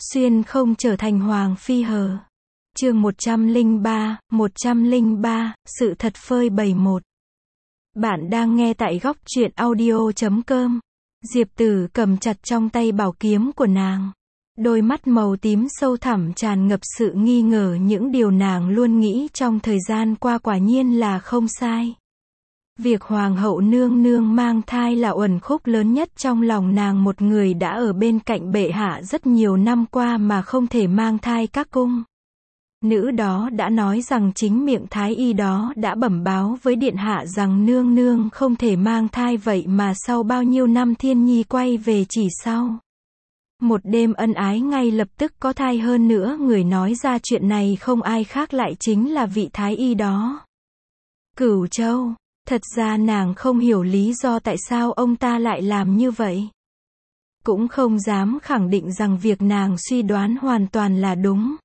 Xuyên không trở thành hoàng phi hờ. Chương 103, sự thật phơi bày một. Bạn đang nghe tại góc truyện audio.com. Diệp Tử cầm chặt trong tay bảo kiếm của nàng. Đôi mắt màu tím sâu thẳm tràn ngập sự nghi ngờ, những điều nàng luôn nghĩ trong thời gian qua quả nhiên là không sai. Việc hoàng hậu nương nương mang thai là uẩn khúc lớn nhất trong lòng nàng, một người đã ở bên cạnh bệ hạ rất nhiều năm qua mà không thể mang thai các cung nữ đó đã nói rằng chính miệng thái y đó đã bẩm báo với điện hạ rằng nương nương không thể mang thai, vậy mà sau bao nhiêu năm thiên nhi quay về chỉ sau một đêm ân ái ngay lập tức có thai, hơn nữa người nói ra chuyện này không ai khác lại chính là vị thái y đó, Cửu Châu. Thật ra nàng không hiểu lý do tại sao ông ta lại làm như vậy. Cũng không dám khẳng định rằng việc nàng suy đoán hoàn toàn là đúng.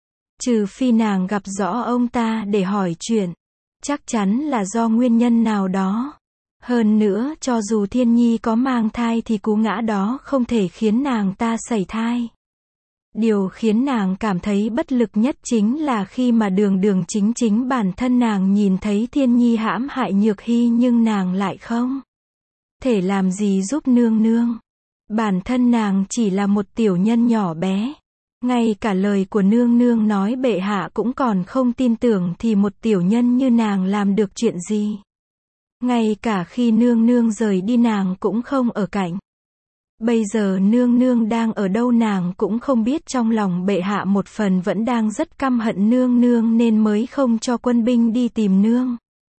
Trừ phi nàng gặp rõ ông ta để hỏi chuyện. Chắc chắn là do nguyên nhân nào đó. Hơn nữa, cho dù thiên nhi có mang thai thì cú ngã đó không thể khiến nàng ta sảy thai. Điều khiến nàng cảm thấy bất lực nhất chính là khi mà đường chính bản thân nàng nhìn thấy thiên nhi hãm hại Nhược Hy nhưng nàng lại không thể làm gì giúp nương nương. Bản thân nàng chỉ là một tiểu nhân nhỏ bé. Ngay cả lời của nương nương nói bệ hạ cũng còn không tin tưởng thì một tiểu nhân như nàng làm được chuyện gì. Ngay cả khi nương nương rời đi nàng cũng không ở cạnh. Bây giờ nương nương đang ở đâu nàng cũng không biết, trong lòng bệ hạ một phần vẫn đang rất căm hận nương nương nên mới không cho quân binh đi tìm nương.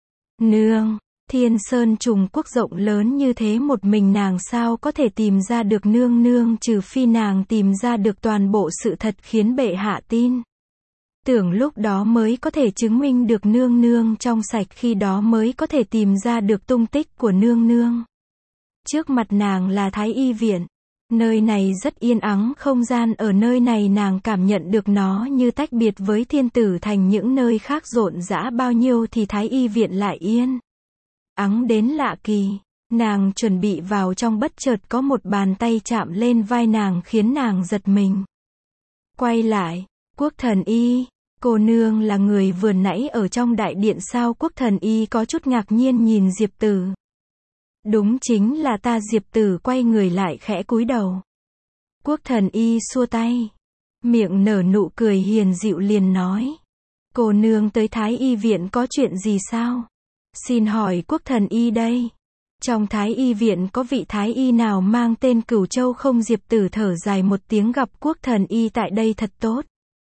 Nương, Thiên Sơn Trùng Quốc rộng lớn như thế, một mình nàng sao có thể tìm ra được nương nương, trừ phi nàng tìm ra được toàn bộ sự thật khiến bệ hạ tin tưởng, lúc đó mới có thể chứng minh được nương nương trong sạch, khi đó mới có thể tìm ra được tung tích của nương nương. Trước mặt nàng là Thái Y viện. Nơi này rất yên ắng, không gian ở nơi này nàng cảm nhận được nó như tách biệt với Thiên Tử Thành, những nơi khác rộn rã bao nhiêu thì Thái Y viện lại yên ắng đến lạ kỳ. Nàng chuẩn bị vào trong, bất chợt có một bàn tay chạm lên vai nàng khiến nàng giật mình. Quay lại, Quốc Thần Y, cô nương là người vừa nãy ở trong đại điện sao? Quốc Thần Y có chút ngạc nhiên nhìn Diệp Tử. Đúng chính là ta. Diệp Tử quay người lại khẽ cúi đầu. Quốc Thần Y xua tay, miệng nở nụ cười hiền dịu liền nói. Cô nương tới Thái Y viện có chuyện gì sao? Xin hỏi Quốc Thần Y đây. Trong Thái Y viện có vị Thái Y nào mang tên Cửu Châu không? Diệp Tử thở dài một tiếng, gặp Quốc Thần Y tại đây thật tốt.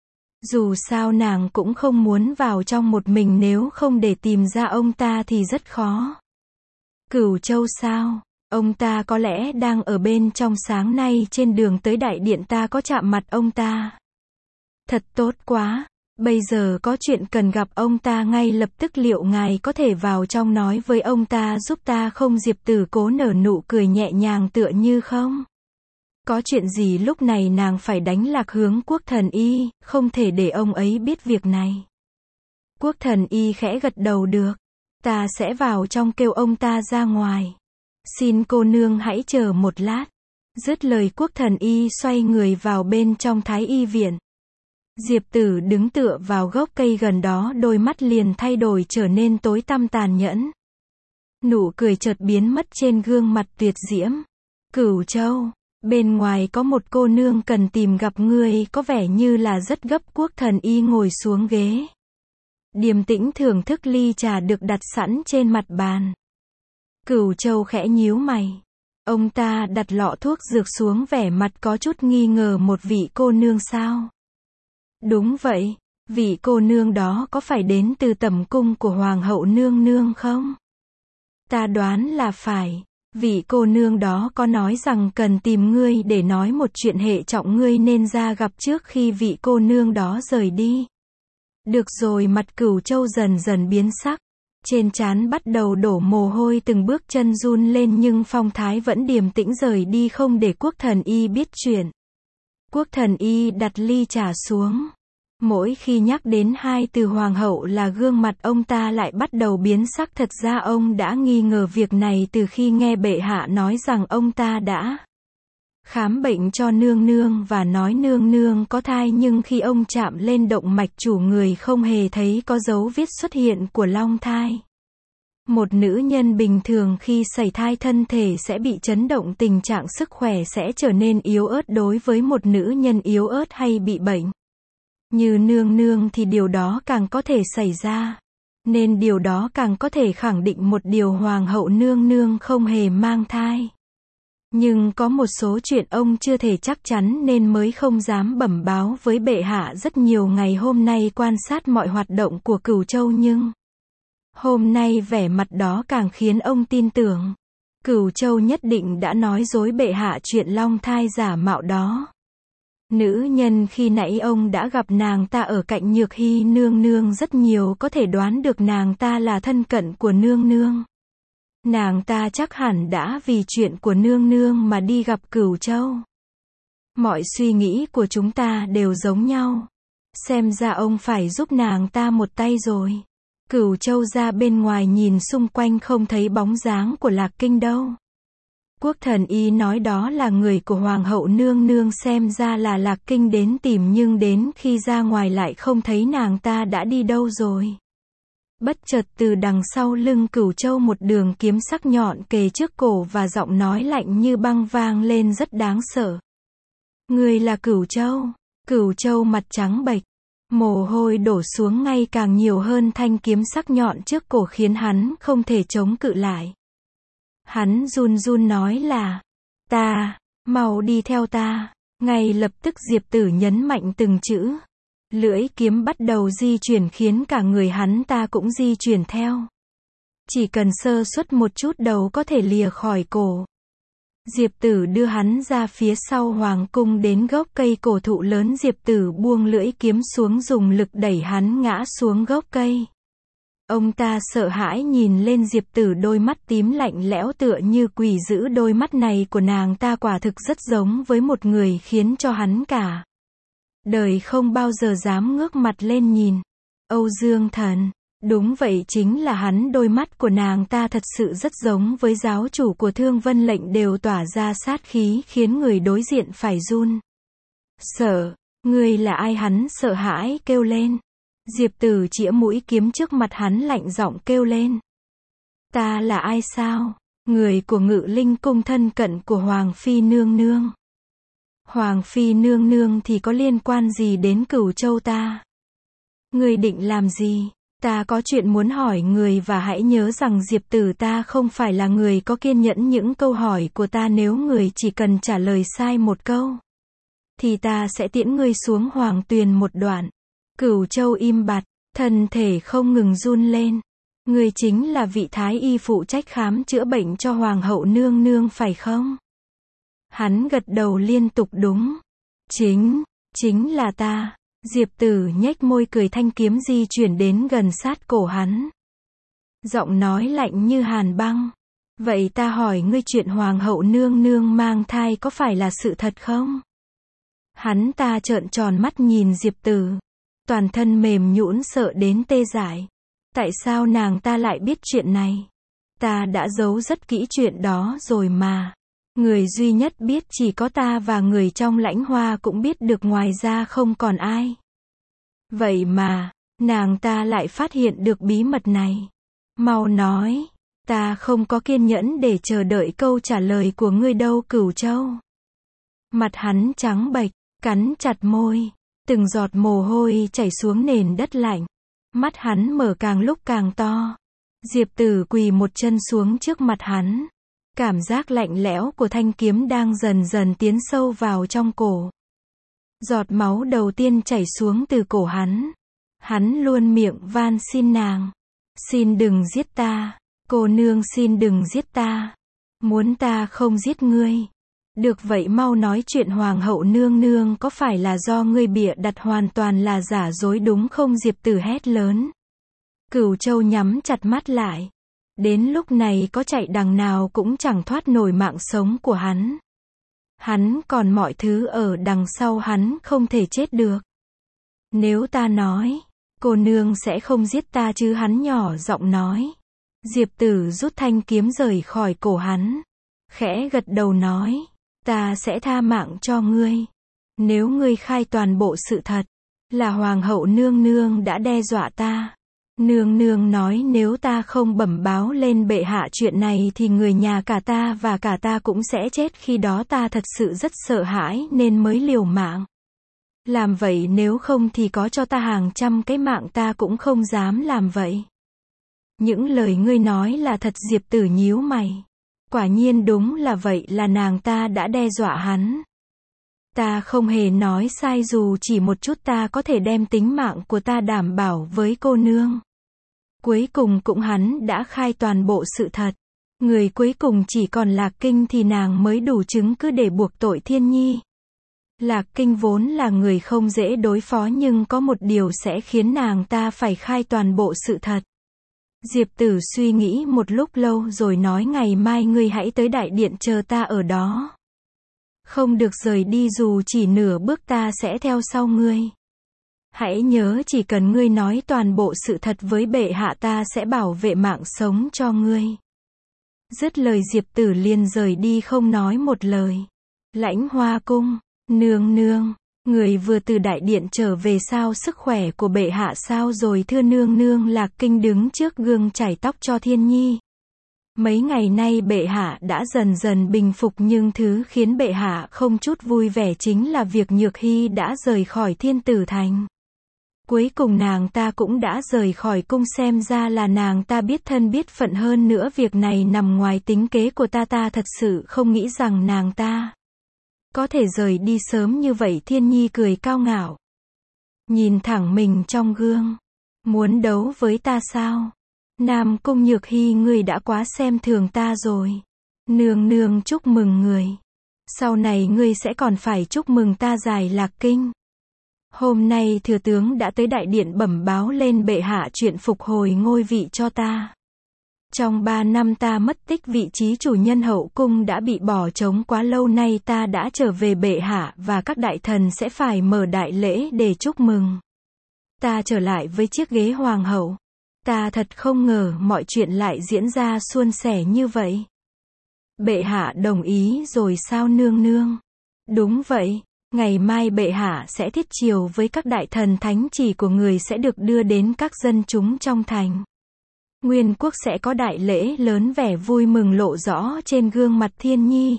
Dù sao nàng cũng không muốn vào trong một mình, nếu không để tìm ra ông ta thì rất khó. Cửu Châu sao? Ông ta có lẽ đang ở bên trong, sáng nay trên đường tới đại điện ta có chạm mặt ông ta. Thật tốt quá, bây giờ có chuyện cần gặp ông ta ngay lập tức, liệu ngài có thể vào trong nói với ông ta giúp ta không? Diệp Tử cố nở nụ cười nhẹ nhàng tựa như không có chuyện gì. Lúc này nàng phải đánh lạc hướng Quốc Thần Y, không thể để ông ấy biết việc này. Quốc Thần Y khẽ gật đầu, được. Ta sẽ vào trong kêu ông ta ra ngoài. Xin cô nương hãy chờ một lát. Dứt lời Quốc Thần Y xoay người vào bên trong Thái Y viện. Diệp Tử đứng tựa vào gốc cây gần đó, đôi mắt liền thay đổi trở nên tối tăm tàn nhẫn. Nụ cười chợt biến mất trên gương mặt tuyệt diễm. Cửu Châu, bên ngoài có một cô nương cần tìm gặp ngươi, có vẻ như là rất gấp. Quốc Thần Y ngồi xuống ghế, điềm tĩnh thưởng thức ly trà được đặt sẵn trên mặt bàn. Cửu Châu khẽ nhíu mày. Ông ta đặt lọ thuốc dược xuống, vẻ mặt có chút nghi ngờ. Một vị cô nương sao? Đúng vậy. Vị cô nương đó có phải đến từ tẩm cung của Hoàng hậu nương nương không? Ta đoán là phải. Vị cô nương đó có nói rằng cần tìm ngươi để nói một chuyện hệ trọng, ngươi nên ra gặp trước khi vị cô nương đó rời đi. Được rồi. Mặt Cửu Châu dần dần biến sắc, trên trán bắt đầu đổ mồ hôi, từng bước chân run lên, nhưng phong thái vẫn điềm tĩnh rời đi, không để Quốc Thần Y biết chuyện. Quốc Thần Y đặt ly trà xuống. Mỗi khi nhắc đến hai từ hoàng hậu là gương mặt ông ta lại bắt đầu biến sắc. Thật ra ông đã nghi ngờ việc này từ khi nghe bệ hạ nói rằng ông ta đã khám bệnh cho nương nương và nói nương nương có thai, nhưng khi ông chạm lên động mạch chủ người không hề thấy có dấu vết xuất hiện của long thai. Một nữ nhân bình thường khi sảy thai thân thể sẽ bị chấn động, tình trạng sức khỏe sẽ trở nên yếu ớt. Đối với một nữ nhân yếu ớt hay bị bệnh như nương nương thì điều đó càng có thể xảy ra. Nên điều đó càng có thể khẳng định một điều, hoàng hậu nương nương không hề mang thai. Nhưng có một số chuyện ông chưa thể chắc chắn nên mới không dám bẩm báo với bệ hạ. Rất nhiều ngày hôm nay quan sát mọi hoạt động của Cửu Châu, nhưng hôm nay vẻ mặt đó càng khiến ông tin tưởng Cửu Châu nhất định đã nói dối bệ hạ chuyện long thai giả mạo đó. Nữ nhân khi nãy ông đã gặp nàng ta ở cạnh Nhược Hy nương nương, rất nhiều có thể đoán được nàng ta là thân cận của nương nương. Nàng ta chắc hẳn đã vì chuyện của nương nương mà đi gặp Cửu Châu. Mọi suy nghĩ của chúng ta đều giống nhau. Xem ra ông phải giúp nàng ta một tay rồi. Cửu Châu ra bên ngoài nhìn xung quanh không thấy bóng dáng của Lạc Kinh đâu. Quốc thần y nói đó là người của hoàng hậu nương nương, xem ra là Lạc Kinh đến tìm, nhưng đến khi ra ngoài lại không thấy nàng ta đã đi đâu rồi. Bất chợt từ đằng sau lưng Cửu Châu một đường kiếm sắc nhọn kề trước cổ và giọng nói lạnh như băng vang lên rất đáng sợ. Người là Cửu Châu. Cửu Châu mặt trắng bệch, mồ hôi đổ xuống ngày càng nhiều hơn, thanh kiếm sắc nhọn trước cổ khiến hắn không thể chống cự lại. Hắn run run nói là, ta, mau đi theo ta. Ngay lập tức Diệp Tử nhấn mạnh từng chữ. Lưỡi kiếm bắt đầu di chuyển khiến cả người hắn ta cũng di chuyển theo. Chỉ cần sơ suất một chút đầu có thể lìa khỏi cổ. Diệp Tử đưa hắn ra phía sau hoàng cung đến gốc cây cổ thụ lớn. Diệp Tử buông lưỡi kiếm xuống, dùng lực đẩy hắn ngã xuống gốc cây. Ông ta sợ hãi nhìn lên Diệp Tử, đôi mắt tím lạnh lẽo tựa như quỷ dữ. Đôi mắt này của nàng ta quả thực rất giống với một người khiến cho hắn cả đời không bao giờ dám ngước mặt lên nhìn. Âu Dương Thần. Đúng vậy, chính là hắn. Đôi mắt của nàng ta thật sự rất giống với giáo chủ của Thương Vân Lệnh, đều tỏa ra sát khí khiến người đối diện phải run sợ. Ngươi là ai? Hắn sợ hãi kêu lên. Diệp Tử chĩa mũi kiếm trước mặt hắn, lạnh giọng kêu lên. Ta là ai sao? Người của Ngự Linh Cung, thân cận của Hoàng Phi nương nương. Hoàng Phi nương nương thì có liên quan gì đến Cửu Châu ta? Ngươi định làm gì? Ta có chuyện muốn hỏi người, và hãy nhớ rằng Diệp Tử ta không phải là người có kiên nhẫn. Những câu hỏi của ta nếu người chỉ cần trả lời sai một câu thì ta sẽ tiễn ngươi xuống hoàng tuyền một đoạn. Cửu Châu im bặt, thân thể không ngừng run lên. Ngươi chính là vị thái y phụ trách khám chữa bệnh cho hoàng hậu nương nương phải không? Hắn gật đầu liên tục, đúng. Chính là ta. Diệp Tử nhếch môi cười, thanh kiếm di chuyển đến gần sát cổ hắn. Giọng nói lạnh như hàn băng. Vậy ta hỏi ngươi, chuyện hoàng hậu nương nương mang thai có phải là sự thật không? Hắn ta trợn tròn mắt nhìn Diệp Tử. Toàn thân mềm nhũn, sợ đến tê dại. Tại sao nàng ta lại biết chuyện này? Ta đã giấu rất kỹ chuyện đó rồi mà. Người duy nhất biết chỉ có ta và người trong Lãnh Hoa cũng biết được, ngoài ra không còn ai. Vậy mà, nàng ta lại phát hiện được bí mật này. Mau nói, ta không có kiên nhẫn để chờ đợi câu trả lời của ngươi đâu. Cửu Châu. Mặt hắn trắng bệch, cắn chặt môi. Từng giọt mồ hôi chảy xuống nền đất lạnh. Mắt hắn mở càng lúc càng to. Diệp Tử quỳ một chân xuống trước mặt hắn. Cảm giác lạnh lẽo của thanh kiếm đang dần dần tiến sâu vào trong cổ. Giọt máu đầu tiên chảy xuống từ cổ hắn. Hắn luôn miệng van xin nàng. Xin đừng giết ta. Cô nương xin đừng giết ta. Muốn ta không giết ngươi. Được vậy mau nói, chuyện hoàng hậu nương nương có phải là do ngươi bịa đặt, hoàn toàn là giả dối đúng không? Diệp Tử hét lớn. Cửu Châu nhắm chặt mắt lại. Đến lúc này có chạy đằng nào cũng chẳng thoát nổi mạng sống của hắn. Hắn còn mọi thứ ở đằng sau, hắn không thể chết được. Nếu ta nói, cô nương sẽ không giết ta chứ? Hắn nhỏ giọng nói. Diệp Tử rút thanh kiếm rời khỏi cổ hắn. Khẽ gật đầu nói. ta sẽ tha mạng cho ngươi. Nếu ngươi khai toàn bộ sự thật, là hoàng hậu nương nương đã đe dọa ta. Nương nương nói nếu ta không bẩm báo lên bệ hạ chuyện này thì người nhà cả ta và cả ta cũng sẽ chết, khi đó ta thật sự rất sợ hãi nên mới liều mạng. Làm vậy, nếu không thì có cho ta hàng trăm cái mạng ta cũng không dám làm vậy. Những lời ngươi nói là thật. Diệp Tử nhíu mày. Quả nhiên đúng là vậy, là nàng ta đã đe dọa hắn. Ta không hề nói sai dù chỉ một chút, ta có thể đem tính mạng của ta đảm bảo với cô nương. Cuối cùng cũng hắn đã khai toàn bộ sự thật. Người cuối cùng chỉ còn Lạc Kinh thì nàng mới đủ chứng cứ để buộc tội Thiên Nhi. Lạc Kinh vốn là người không dễ đối phó, nhưng có một điều sẽ khiến nàng ta phải khai toàn bộ sự thật. Diệp Tử suy nghĩ một lúc lâu rồi nói, ngày mai ngươi hãy tới đại điện chờ ta ở đó. Không được rời đi dù chỉ nửa bước, ta sẽ theo sau ngươi. Hãy nhớ, chỉ cần ngươi nói toàn bộ sự thật với bệ hạ, ta sẽ bảo vệ mạng sống cho ngươi. Dứt lời Diệp Tử liền rời đi không nói một lời. Lãnh Hoa cung, nương nương, người vừa từ đại điện trở về sao, sức khỏe của bệ hạ sao rồi thưa nương nương? Lạc Kinh đứng trước gương chải tóc cho Thiên Nhi. Mấy ngày nay bệ hạ đã dần dần bình phục, nhưng thứ khiến bệ hạ không chút vui vẻ chính là việc Nhược Hy đã rời khỏi Thiên Tử Thành. Cuối cùng nàng ta cũng đã rời khỏi cung, xem ra là nàng ta biết thân biết phận, hơn nữa việc này nằm ngoài tính kế của ta. Ta thật sự không nghĩ rằng nàng ta có thể rời đi sớm như vậy. Thiên Nhi cười cao ngạo, nhìn thẳng mình trong gương. Muốn đấu với ta sao? Nam Cung Nhược Hy, ngươi đã quá xem thường ta rồi. Nương nương chúc mừng người. Sau này ngươi sẽ còn phải chúc mừng ta giải Lạc Kinh. Hôm nay thừa tướng đã tới đại điện bẩm báo lên bệ hạ chuyện phục hồi ngôi vị cho ta. Trong 3 năm ta mất tích, vị trí chủ nhân hậu cung đã bị bỏ trống quá lâu nay, ta đã trở về, bệ hạ và các đại thần sẽ phải mở đại lễ để chúc mừng ta trở lại với chiếc ghế hoàng hậu. Ta thật không ngờ mọi chuyện lại diễn ra suôn sẻ như vậy. Bệ hạ đồng ý rồi sao nương nương? Đúng vậy, ngày mai bệ hạ sẽ thiết triều với các đại thần, thánh chỉ của người sẽ được đưa đến các dân chúng trong thành. Nguyên quốc sẽ có đại lễ lớn, vẻ vui mừng lộ rõ trên gương mặt Thiên Nhi.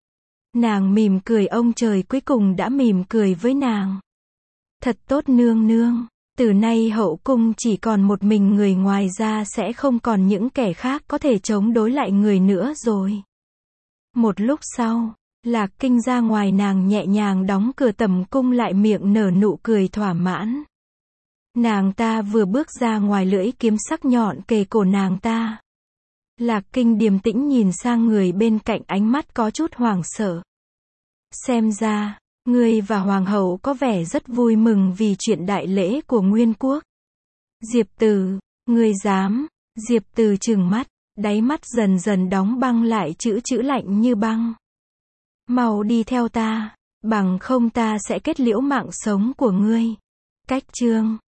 Nàng mỉm cười, ông trời cuối cùng đã mỉm cười với nàng. Thật tốt nương nương, từ nay hậu cung chỉ còn một mình người, ngoài ra sẽ không còn những kẻ khác có thể chống đối lại người nữa rồi. Một lúc sau, Lạc Kinh ra ngoài, nàng nhẹ nhàng đóng cửa tầm cung lại, miệng nở nụ cười thỏa mãn. Nàng ta vừa bước ra ngoài, lưỡi kiếm sắc nhọn kề cổ nàng ta. Lạc Kinh điềm tĩnh nhìn sang người bên cạnh, ánh mắt có chút hoảng sợ. Xem ra, ngươi và hoàng hậu có vẻ rất vui mừng vì chuyện đại lễ của Nguyên quốc. Diệp Tử, ngươi dám? Diệp Tử trừng mắt, đáy mắt dần dần đóng băng lại, chữ lạnh như băng. Mau đi theo ta, bằng không ta sẽ kết liễu mạng sống của ngươi. Cách chương